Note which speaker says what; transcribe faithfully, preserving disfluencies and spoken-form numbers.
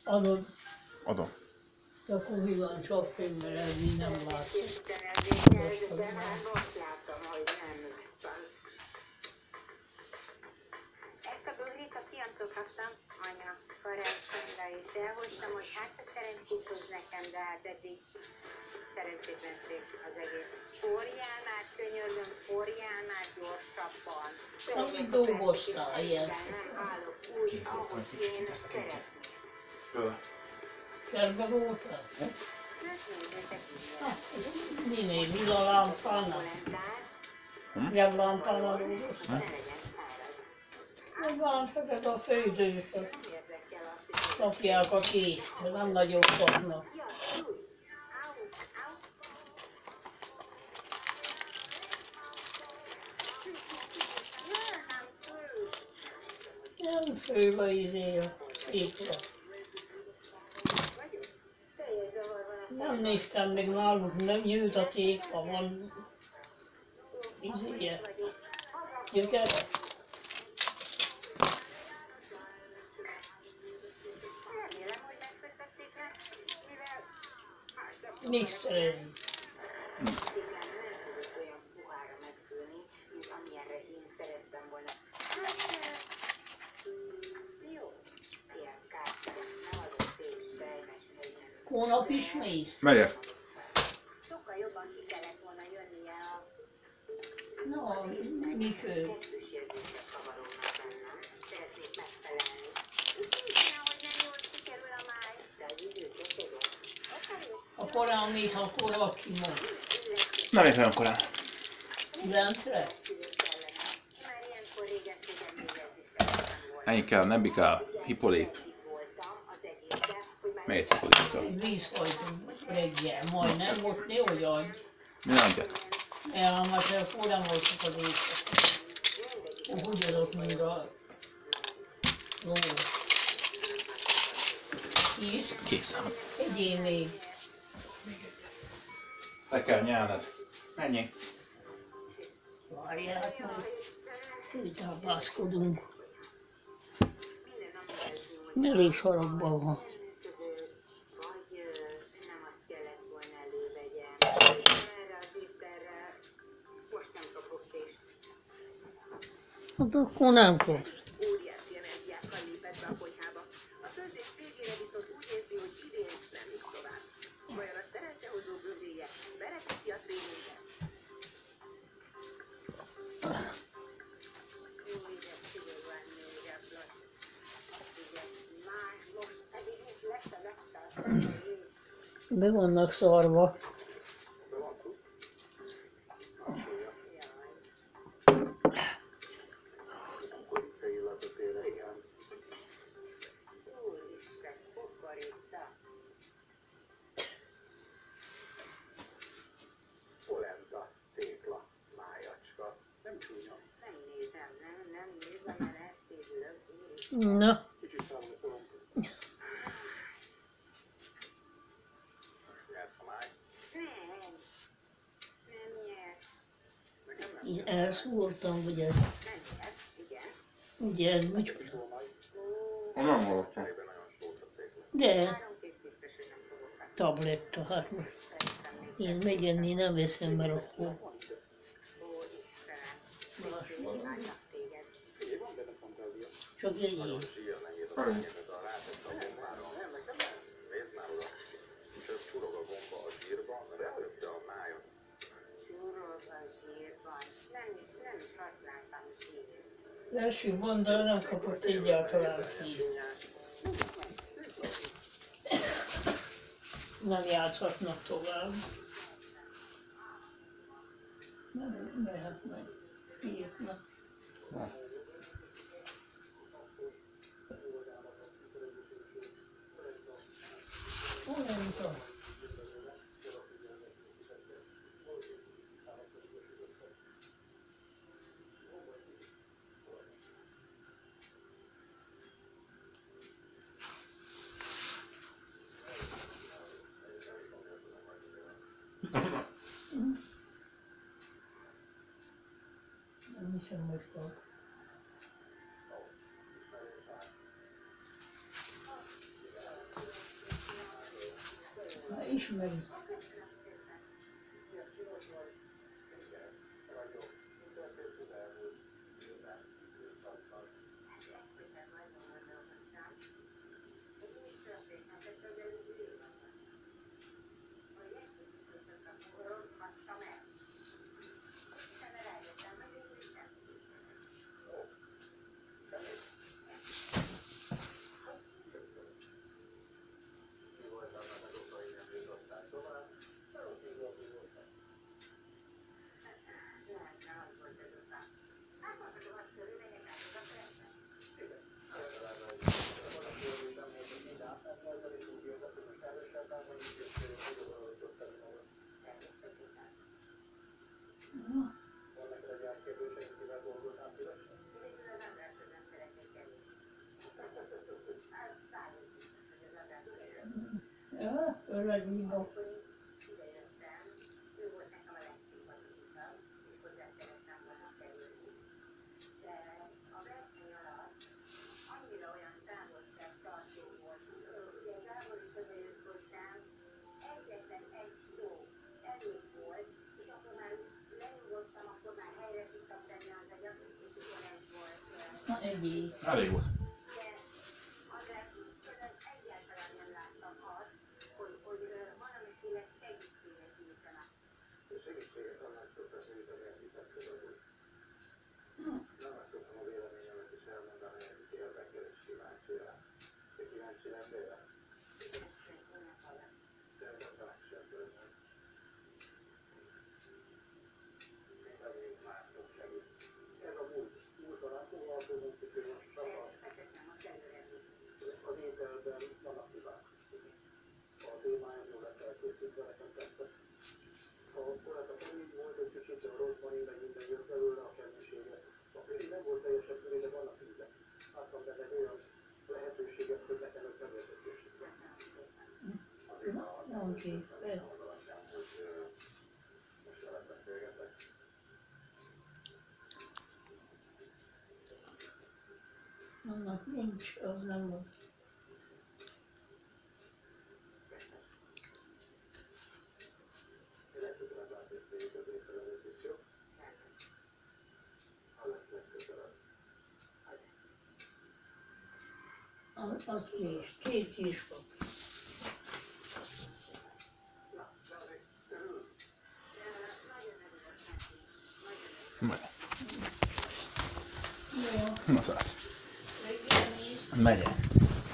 Speaker 1: Adod?
Speaker 2: Adom.
Speaker 1: De akkor villancsapfényben elvi nem látszik.
Speaker 3: Most láttam, hogy nem lesz az. Ezt a bőrét a fiamtól kaptam, anya karácsonyra, és elhoztam, hogy hát a szerencsét hoz nekem, de hát eddig szerencsétlenség az egész. Forjál már, könyörgöm, forjál már gyorsabban.
Speaker 1: Amit dolgoztál ilyen?
Speaker 3: Nem állok úgy, ahogy én szeretném.
Speaker 2: Tőle.
Speaker 1: Kertbe voltál? Minél villalámpánál? Zseblámpánál dolgoztál? Meg van fekete a főzősök. Kapják a kést, nem nagyon kapnak. Nem fő a izé a kétre. Nem néztem még náluk, nem nyújt a tép, ha van izéje. Gyökere? Mixerezni. Hónap is mész?
Speaker 2: Megyek.
Speaker 3: Sokkal jobban ki kellett volna jönnie a...
Speaker 1: Na, mi fő?
Speaker 3: Szeretnék megfelelni. Hiszen, hogy nem jól sikerül a máj, de az időt tudom.
Speaker 1: Ha korán mész, akkor aki most.
Speaker 2: Nem épp olyan korán.
Speaker 1: Kilencre?
Speaker 3: Már ilyenkor régesztében végezni szerettem volna.
Speaker 2: Ennyi kell, nem kell. Hipolép. Miért hipolépka?
Speaker 1: Vízhajtunk reggel, majdnem, most ne hogy adj.
Speaker 2: Mi adjat?
Speaker 1: Elhámát fordulmoltuk az éjszakot. Úgy adott, mint a ló. Kis,
Speaker 2: Készen.
Speaker 1: egyél még.
Speaker 2: Le kell nyelned. Ennyi.
Speaker 1: Várják meg. Úgy tápászkodunk. Merés haragban van. Hát akkor nem kapsz.
Speaker 3: Óriási energiákkal lépett be a konyhába. A főzés végére viszont úgy érzi, hogy idén nem jut tovább. Vajon a szerencsehozó bővéje berekedti a tréninget? Újra szigorúan mélyre blasz. Ügyes már most pedig itt lesz a legtartani.
Speaker 1: Be vannak szarva. Na. Én elszúrtam, ugye? Ugye ez micsoda?
Speaker 2: Nem hallottam.
Speaker 1: De. Tabletta, hát most. Én megenni nem veszem, mert akkor. Más valami. Csak egyéb. Első van, de nem kapott egyáltalán ki. Nem játszhatnak tovább. Nem mehetnek. Írtnak. Nem tudom. Nem hiszem, hogy kap. ismeri. Ja, öreg Vida. Na, egyéb.
Speaker 2: Elég volt.
Speaker 4: Segítséget annál szoktak nyújtani, akik ezt tudod. Nem azt szoktam a véleményemet is elmondani, akik érdekel és kíváncsi rá. Te kíváncsi lennél rá? Szeretem sebből nem. Remény mások segít. Ez a múlt. Múltan átfoglalkozunk, hogy most csak az ételben vannak hibák. A témája jól lett elkészítve, nekem tetszett. A korát a pöri volt egy kicsit a rozmarin, meg minden jött belőle a keménysége. A pöri nem volt teljesen pöri, de vannak ízek. Láttam benne olyan lehetőséget, hogy nekem ők nem értek később. Azért a
Speaker 1: Oké.
Speaker 4: alapján, hogy most veled beszélgetek.
Speaker 1: Annak nincs, az nem volt.
Speaker 4: Legközelebb átbeszéljük az ételemet is, jó? Ha lesz legközelebb.
Speaker 1: Az, az kés. Két kés van.
Speaker 4: Na, Zsázi, örülsz?
Speaker 2: Megy.
Speaker 1: Jó.
Speaker 2: Na szász.
Speaker 1: Megjelenés.
Speaker 2: Megye.